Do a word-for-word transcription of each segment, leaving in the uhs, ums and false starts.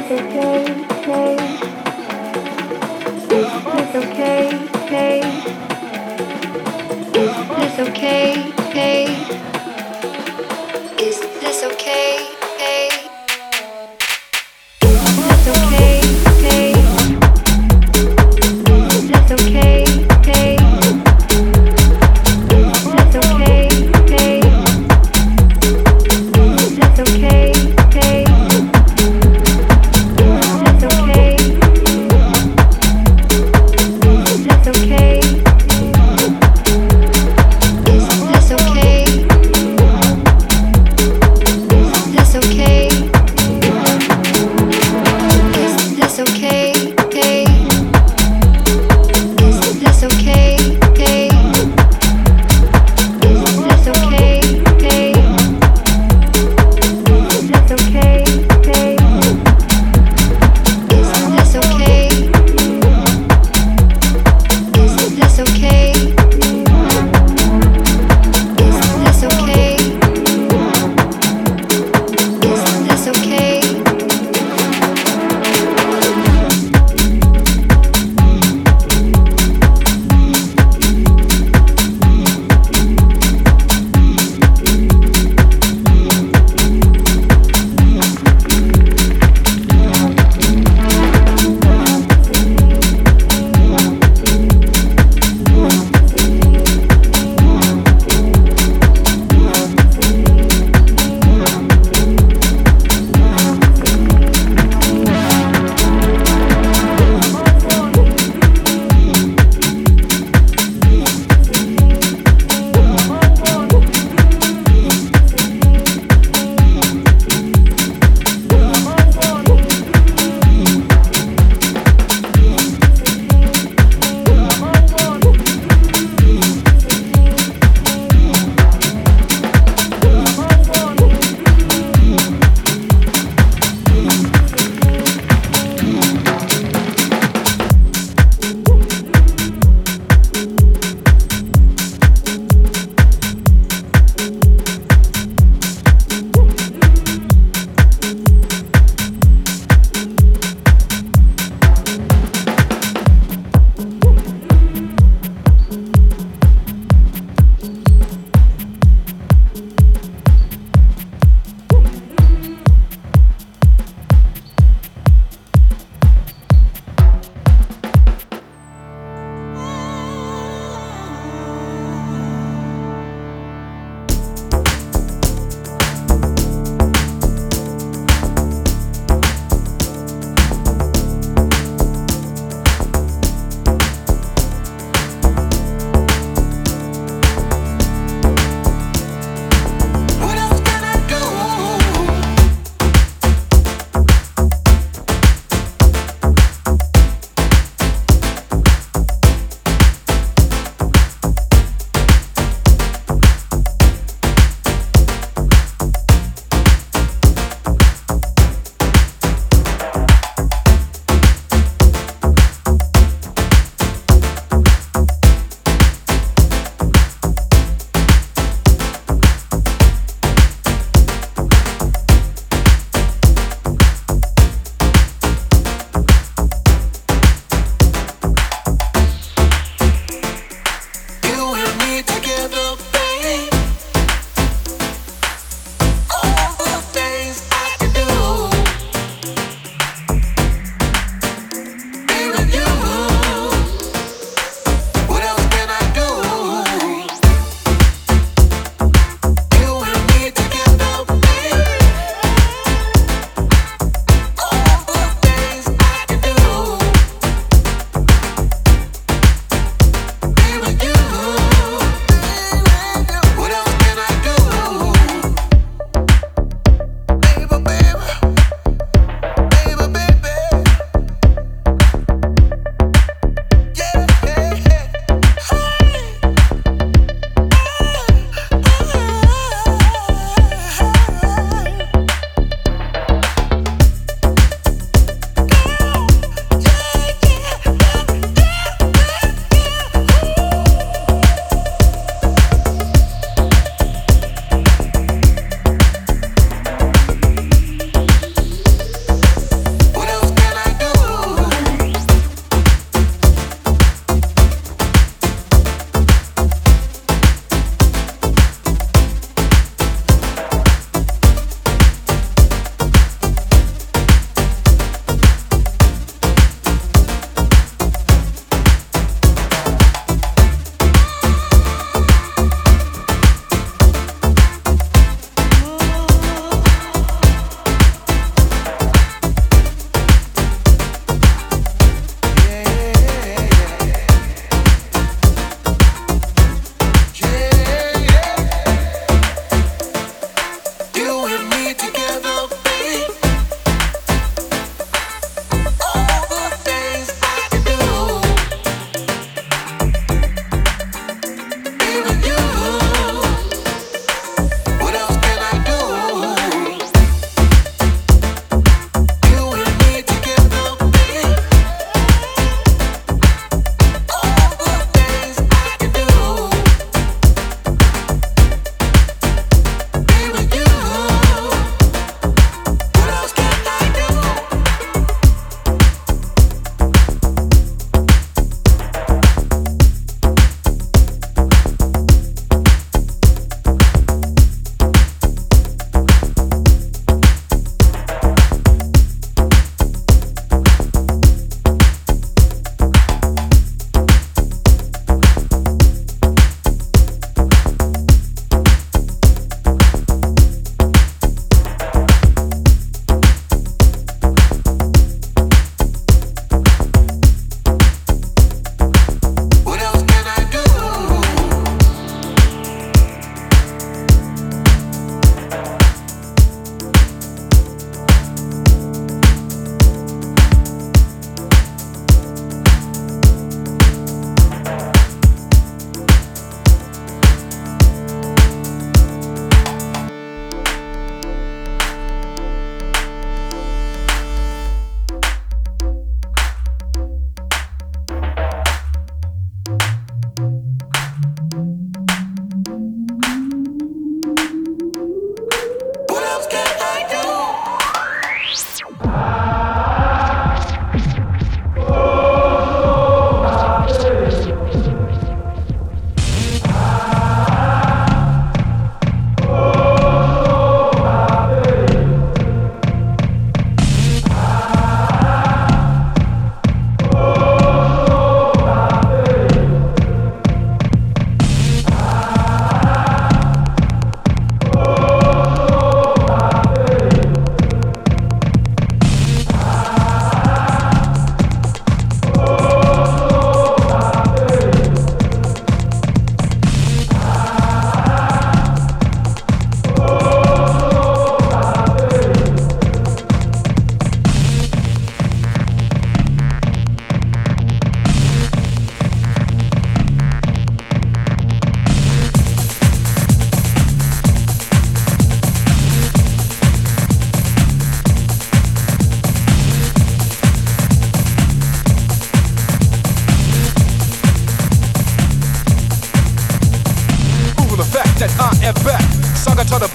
Is this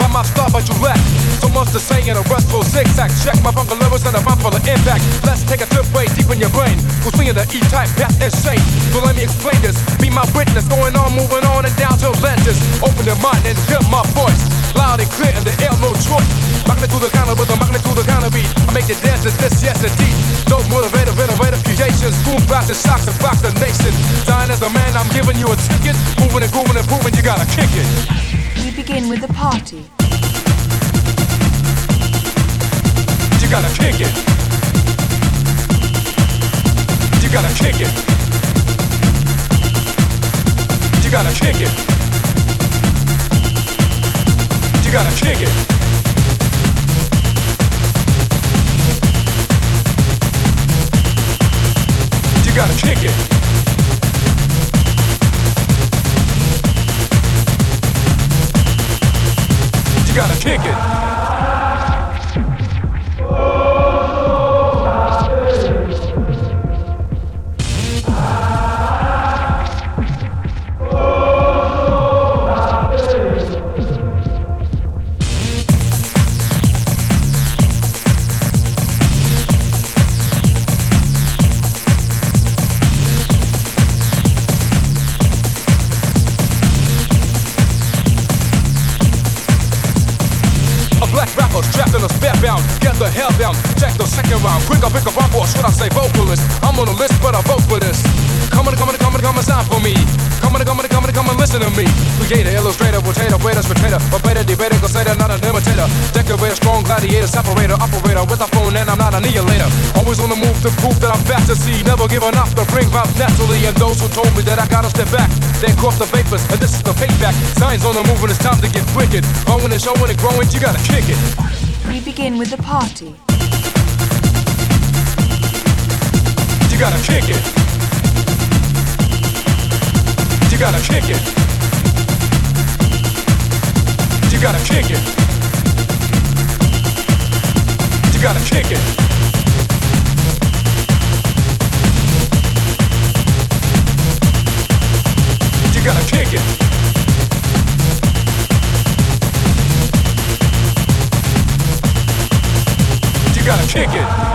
by my style, but you lack so much to say in a restful zigzag. Check my fungal lyrics and a rhyme full of impact. Let's take a trip way deep in your brain. Go swinging the E-type, that's insane. So let me explain this, be my witness. Going on, moving on and down to Atlantis. Open your mind and hear my voice, loud and clear in the air, no choice. Rockin' it to the counter with a magnet to the counter beat. I make you dance to this, yes indeed. Those motivated, innovative creations, boom, blast and shocks and rock the nation. Dying as the man, I'm giving you a ticket. Moving and grooving and proving you gotta kick it. We begin with the party. You gotta kick it. You gotta kick it. You gotta kick it. You gotta kick it. You gotta kick it. You gotta kick it. Trapped in a spare bound, get the hell down. Check the second round, quick up, pick up, or should I say vocalist? I'm on the list, but I vote for this. Come on, come on, come on, come on, sign for me. Come on, come on, come on, come on, listen to me. Creator, illustrator, rotator, waiter, rotator, debater, debater, crusader, not an imitator. Decorator, strong gladiator, separator, operator with a phone, and I'm not an annihilator. Always on the move to prove that I'm fast to see. Never giving up to bring about naturally. And those who told me that I gotta step back, they caught the vapors, and this is the payback. Signs on the move, and it's time to get wicked. Growing and showing and growing, you gotta kick it. We begin with the party. You gotta kick it. You gotta kick it. You gotta kick it. You gotta kick it. You gotta kick it. You gotta kick it.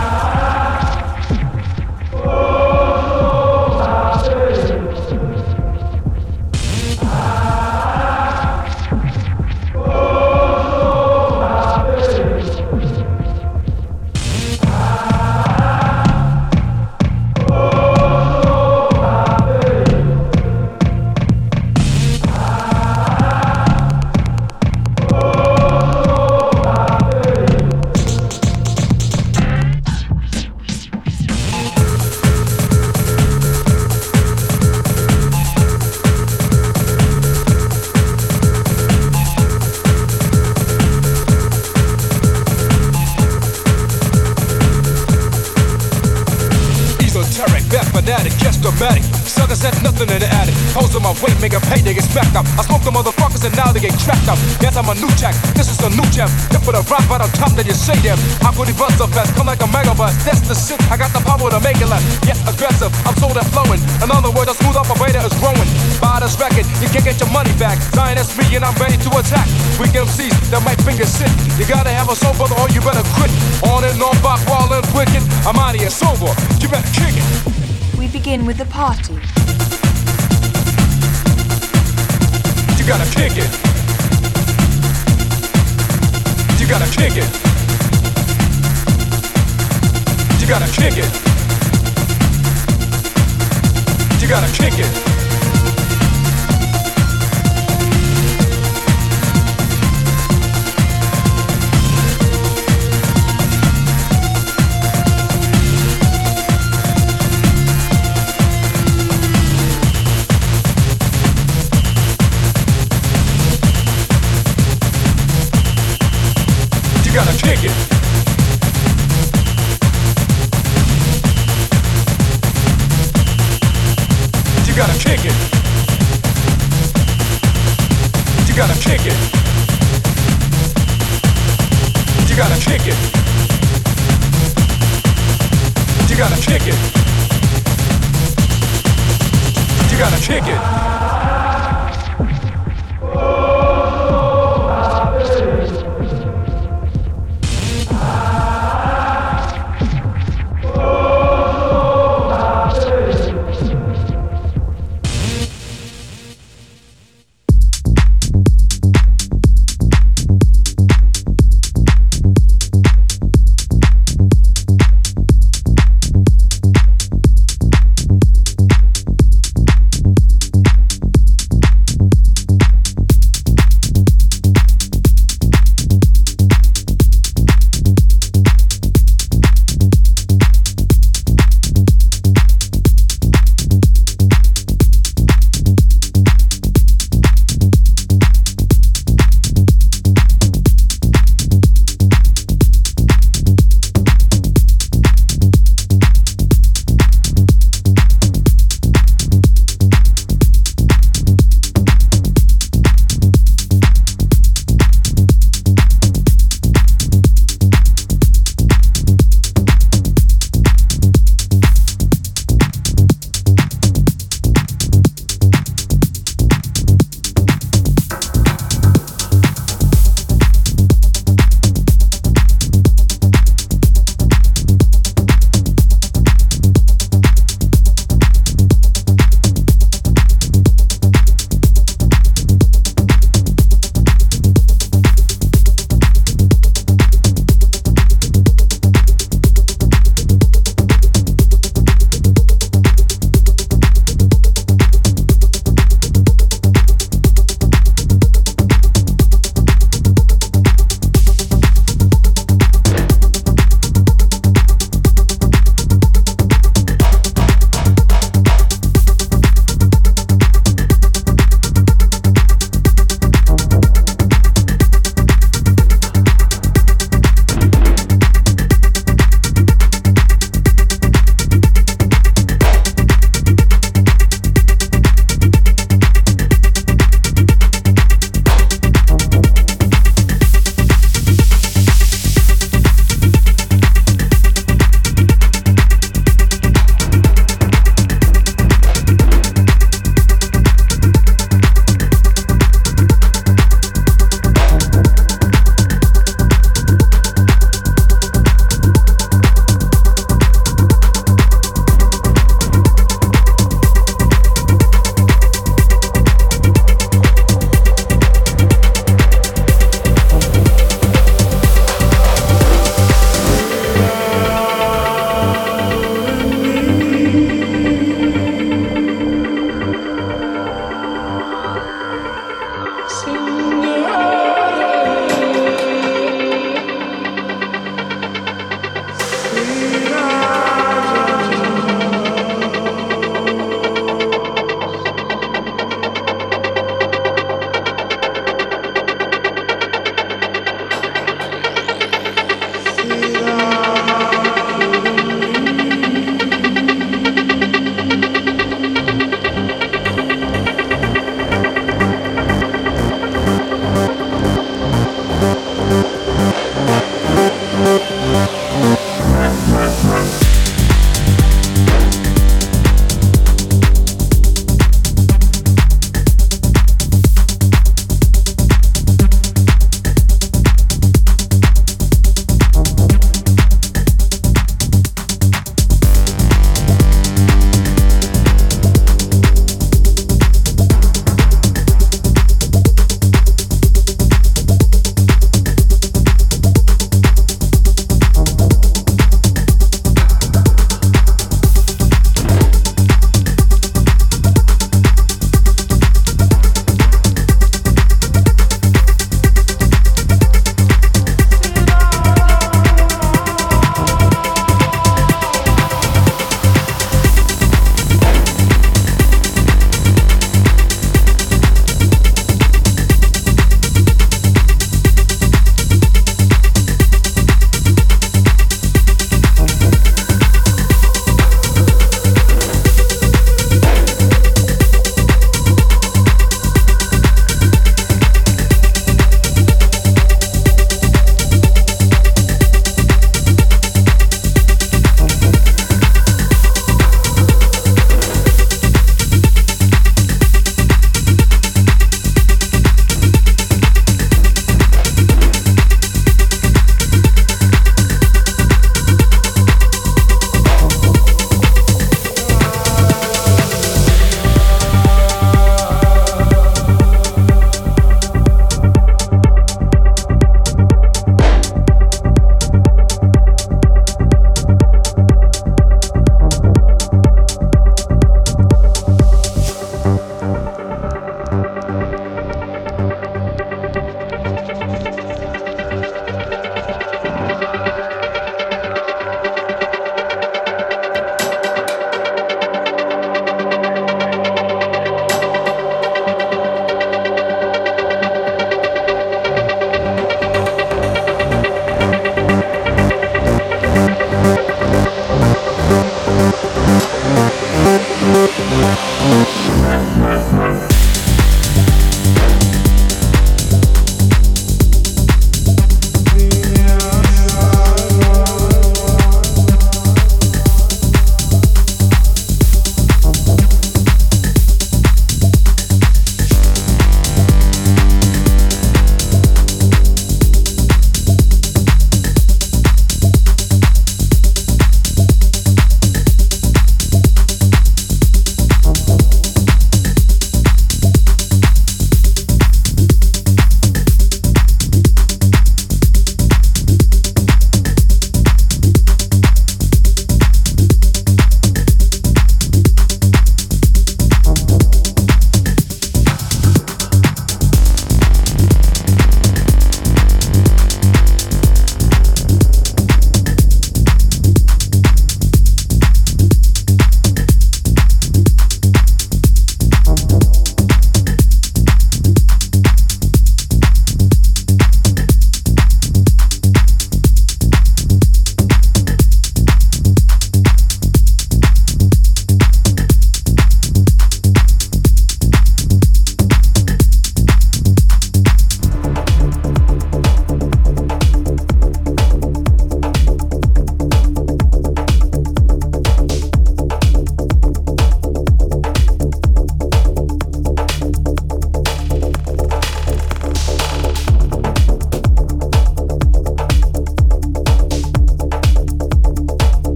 Dramatic. Suckers had nothing in the attic. Hoes in my weight, make a pay, they get smacked up. I smoke the motherfuckers and now they get cracked up. Yes, I'm a new jack, this is a new jam. Hit with a rock right on top, then you say them. How could he run so fast? Come like a megabus. That's the shit, I got the power to make it last. Yes, aggressive, I'm so that flowing. In other words, a smooth operator is growing. Buy this record, you can't get your money back. Zion, that's me and I'm ready to attack. Weak M Cs that might finger shit. You gotta have a soul, brother, or you better quit. On and on, back, wallin', wicked. I'm out of here sober, you better kick it. We begin with the party. You gotta kick it. You gotta kick it. You gotta kick it. You gotta kick it. You gotta kick it. You gotta kick it. You gotta kick it. You gotta kick it. You gotta kick it. You gotta kick it. Oh,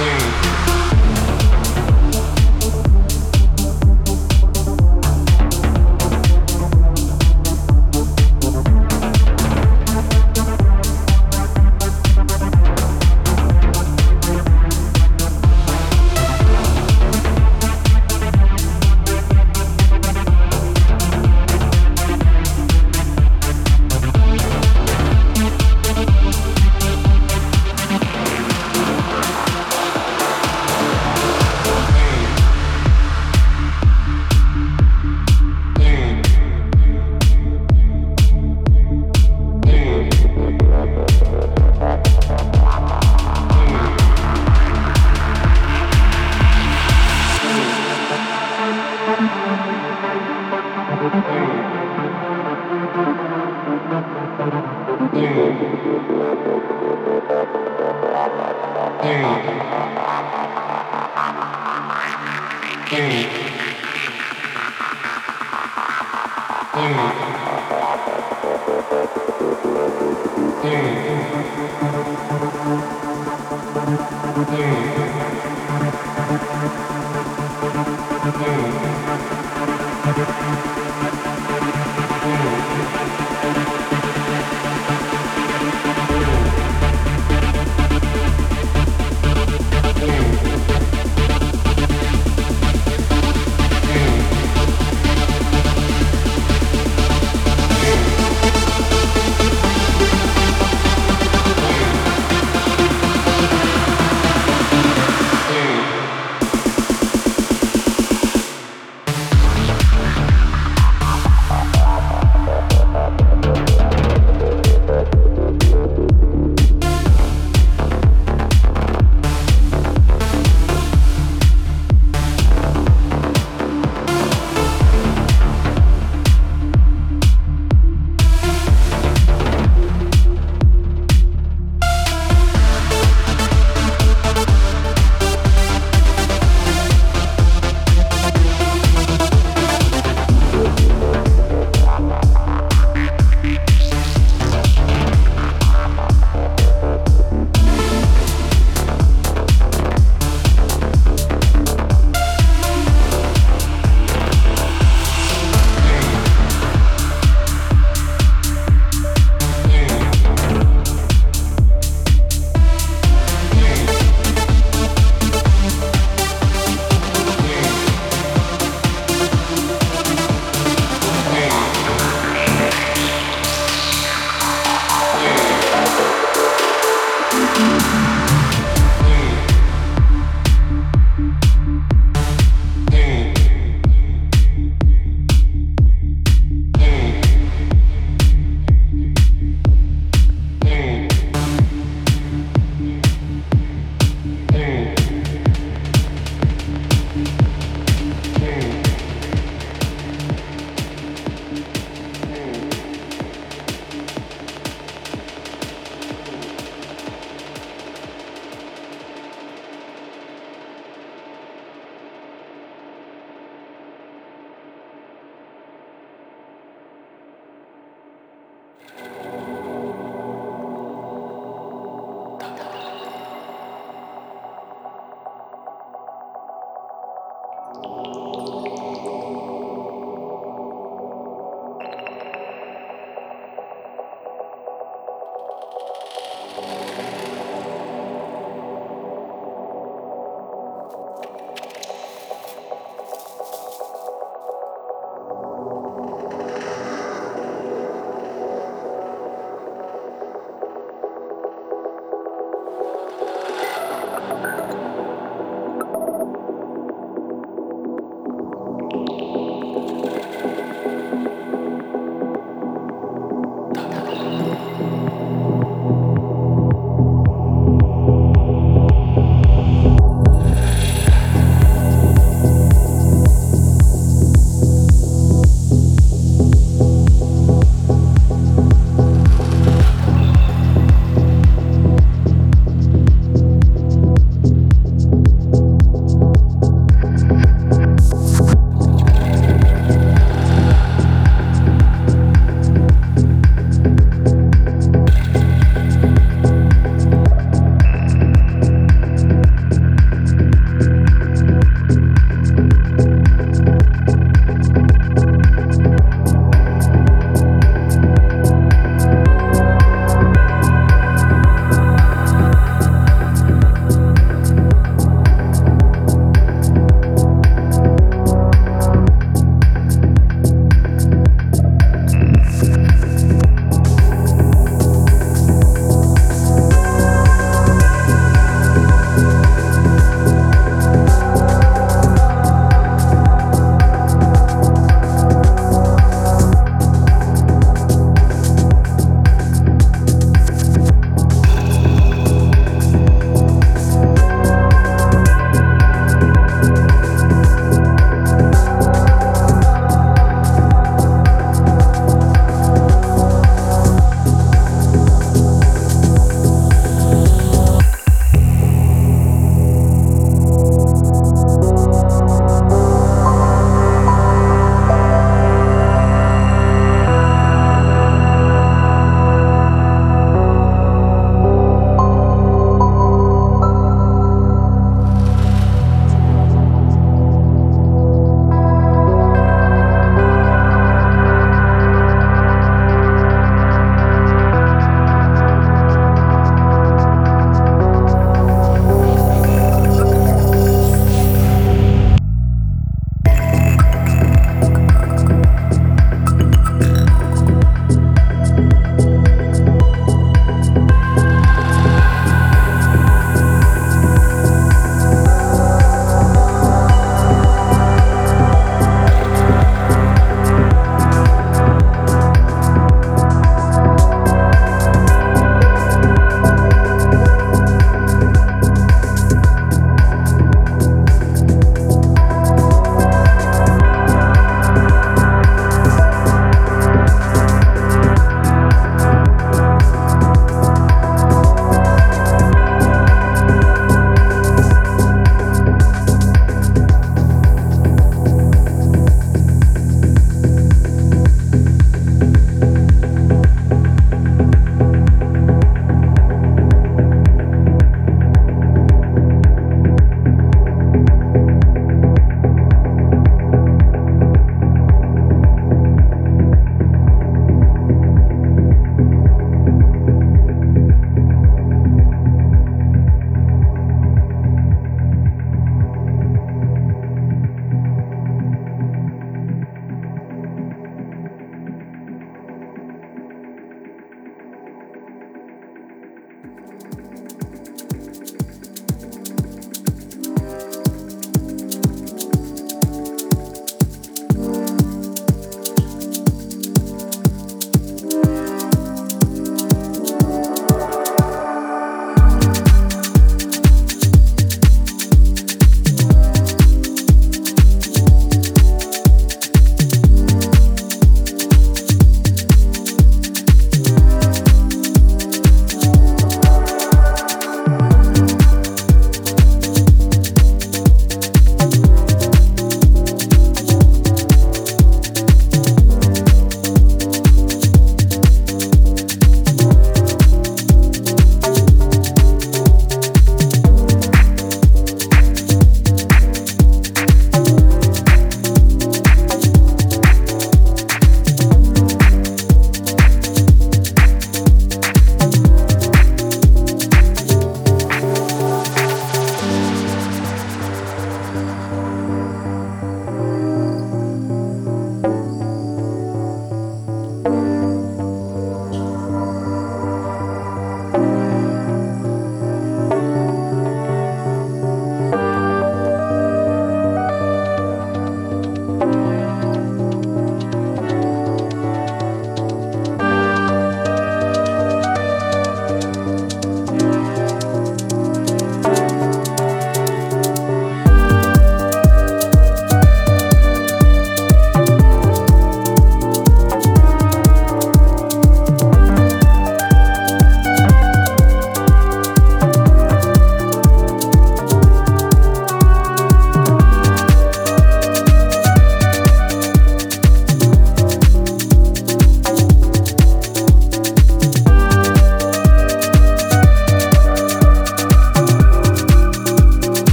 Mm-hmm.